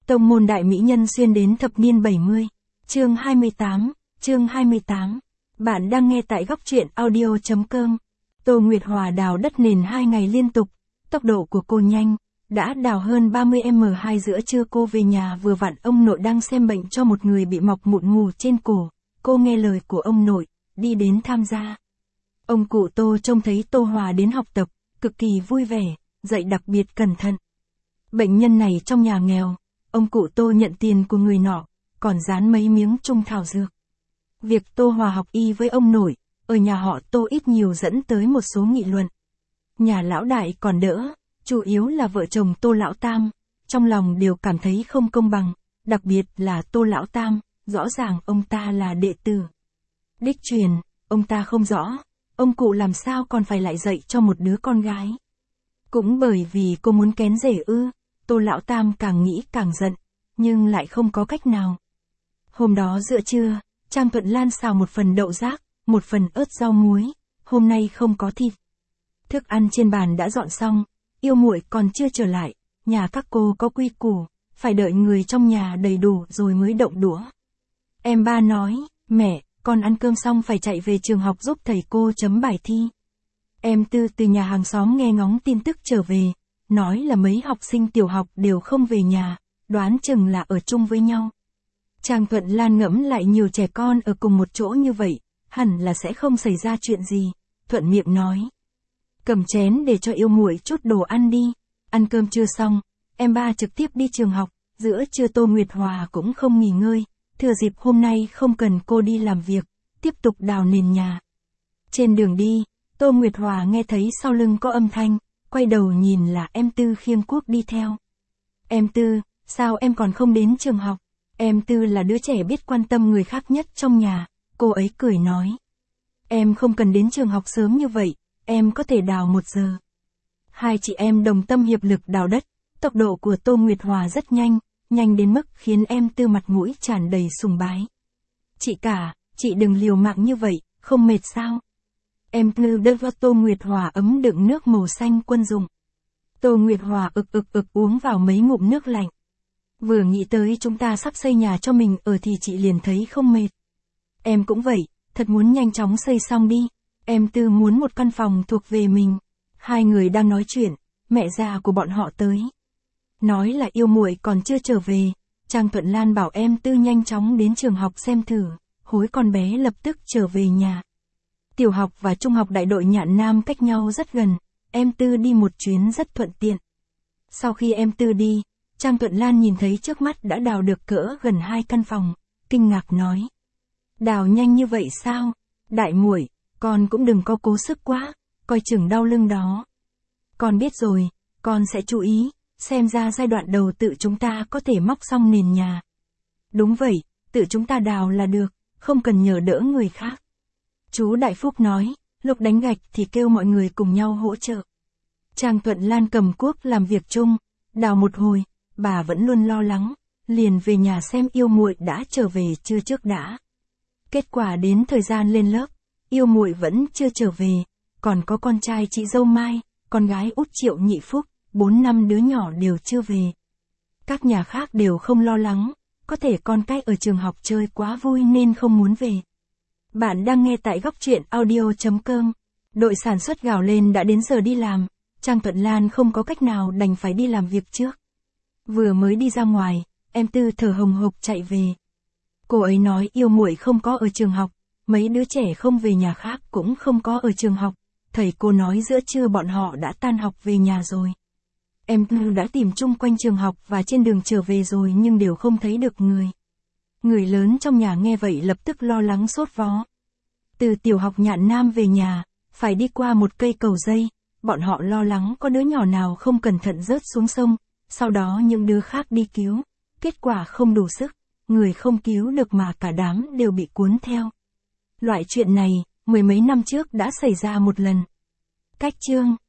Tông môn đại mỹ nhân xuyên đến thập niên 70. Chương 28. Bạn đang nghe tại góc truyện audio.com. Tô Nguyệt Hòa đào đất nền 2 ngày liên tục, tốc độ của cô nhanh, đã đào hơn 30m. Giữa trưa cô về nhà vừa vặn ông nội đang xem bệnh cho một người bị mọc mụn mù trên cổ. Cô nghe lời của ông nội, đi đến tham gia. Ông cụ Tô trông thấy Tô Hòa đến học tập, cực kỳ vui vẻ, dạy đặc biệt cẩn thận. Bệnh nhân này trong nhà nghèo, ông cụ Tô nhận tiền của người nọ, còn dán mấy miếng trung thảo dược. Việc Tô Hòa học y với ông nội, ở nhà họ Tô ít nhiều dẫn tới một số nghị luận. Nhà lão đại còn đỡ, chủ yếu là vợ chồng Tô lão tam, trong lòng đều cảm thấy không công bằng, đặc biệt là Tô lão tam, rõ ràng ông ta là đệ tử đích truyền, ông ta không rõ, ông cụ làm sao còn phải lại dạy cho một đứa con gái. Cũng bởi vì cô muốn kén rể ư, Tô lão tam càng nghĩ càng giận, nhưng lại không có cách nào. Hôm đó giữa trưa, Trang Thuận Lan xào một phần đậu rác, một phần ớt rau muối, hôm nay không có thịt. Thức ăn trên bàn đã dọn xong, yêu muội còn chưa trở lại, nhà các cô có quy củ, phải đợi người trong nhà đầy đủ rồi mới động đũa. Em ba nói, mẹ, con ăn cơm xong phải chạy về trường học giúp thầy cô chấm bài thi. Em Tư từ nhà hàng xóm nghe ngóng tin tức trở về, nói là mấy học sinh tiểu học đều không về nhà, đoán chừng là ở chung với nhau. Trang Thuận Lan ngẫm lại nhiều trẻ con ở cùng một chỗ như vậy, hẳn là sẽ không xảy ra chuyện gì, thuận miệng nói. Cầm chén để cho yêu muội chút đồ ăn đi, ăn cơm chưa xong, em ba trực tiếp đi trường học, giữa trưa Tô Nguyệt Hòa cũng không nghỉ ngơi, thừa dịp hôm nay không cần cô đi làm việc, tiếp tục đào nền nhà. Trên đường đi, Tô Nguyệt Hòa nghe thấy sau lưng có âm thanh, quay đầu nhìn là em Tư khiêng cuốc đi theo. Em Tư, sao em còn không đến trường học? Em Tư là đứa trẻ biết quan tâm người khác nhất trong nhà, cô ấy cười nói. Em không cần đến trường học sớm như vậy, em có thể đào 1 giờ. Hai chị em đồng tâm hiệp lực đào đất, tốc độ của Tô Nguyệt Hòa rất nhanh, nhanh đến mức khiến em Tư mặt mũi tràn đầy sùng bái. Chị cả, chị đừng liều mạng như vậy, không mệt sao? Em Tư đưa vào Tô Nguyệt Hòa ấm đựng nước màu xanh quân dụng. Tô Nguyệt Hòa ực uống vào mấy ngụm nước lạnh. Vừa nghĩ tới chúng ta sắp xây nhà cho mình ở thì chị liền thấy không mệt. Em cũng vậy, thật muốn nhanh chóng xây xong đi. Em Tư muốn một căn phòng thuộc về mình. Hai người đang nói chuyện, mẹ già của bọn họ tới. Nói là yêu muội còn chưa trở về, Trang Thuận Lan bảo em Tư nhanh chóng đến trường học xem thử, hối con bé lập tức trở về nhà. Tiểu học và trung học đại đội Nhạn Nam cách nhau rất gần, em Tư đi một chuyến rất thuận tiện. Sau khi em Tư đi, Trang Thuận Lan nhìn thấy trước mắt đã đào được cỡ gần 2 căn phòng, kinh ngạc nói. Đào nhanh như vậy sao? Đại muội, con cũng đừng có cố sức quá, coi chừng đau lưng đó. Con biết rồi, con sẽ chú ý, xem ra giai đoạn đầu tự chúng ta có thể móc xong nền nhà. Đúng vậy, tự chúng ta đào là được, không cần nhờ đỡ người khác. Chú Đại Phúc nói, lúc đánh gạch thì kêu mọi người cùng nhau hỗ trợ. Trang Thuận Lan cầm cuốc làm việc chung, đào một hồi, bà vẫn luôn lo lắng, liền về nhà xem yêu muội đã trở về chưa trước đã. Kết quả đến thời gian lên lớp, yêu muội vẫn chưa trở về, còn có con trai chị dâu Mai, con gái út Triệu Nhị Phúc, 4-5 đứa nhỏ đều chưa về. Các nhà khác đều không lo lắng, có thể con cái ở trường học chơi quá vui nên không muốn về. Bạn đang nghe tại góc truyện audio.com. Đội sản xuất gào lên đã đến giờ đi làm, Trang Thuận Lan không có cách nào đành phải đi làm việc trước. Vừa mới đi ra ngoài, em Tư thở hồng hộc chạy về. Cô ấy nói yêu muội không có ở trường học, mấy đứa trẻ không về nhà khác cũng không có ở trường học, thầy cô nói giữa trưa bọn họ đã tan học về nhà rồi. Em Tư đã tìm chung quanh trường học và trên đường trở về rồi nhưng đều không thấy được người. Người lớn trong nhà nghe vậy lập tức lo lắng sốt vó. Từ tiểu học Nhạn Nam về nhà, phải đi qua một cây cầu dây, bọn họ lo lắng có đứa nhỏ nào không cẩn thận rớt xuống sông, sau đó những đứa khác đi cứu, kết quả không đủ sức, người không cứu được mà cả đám đều bị cuốn theo. Loại chuyện này, 10 mấy năm trước đã xảy ra một lần. Cách chương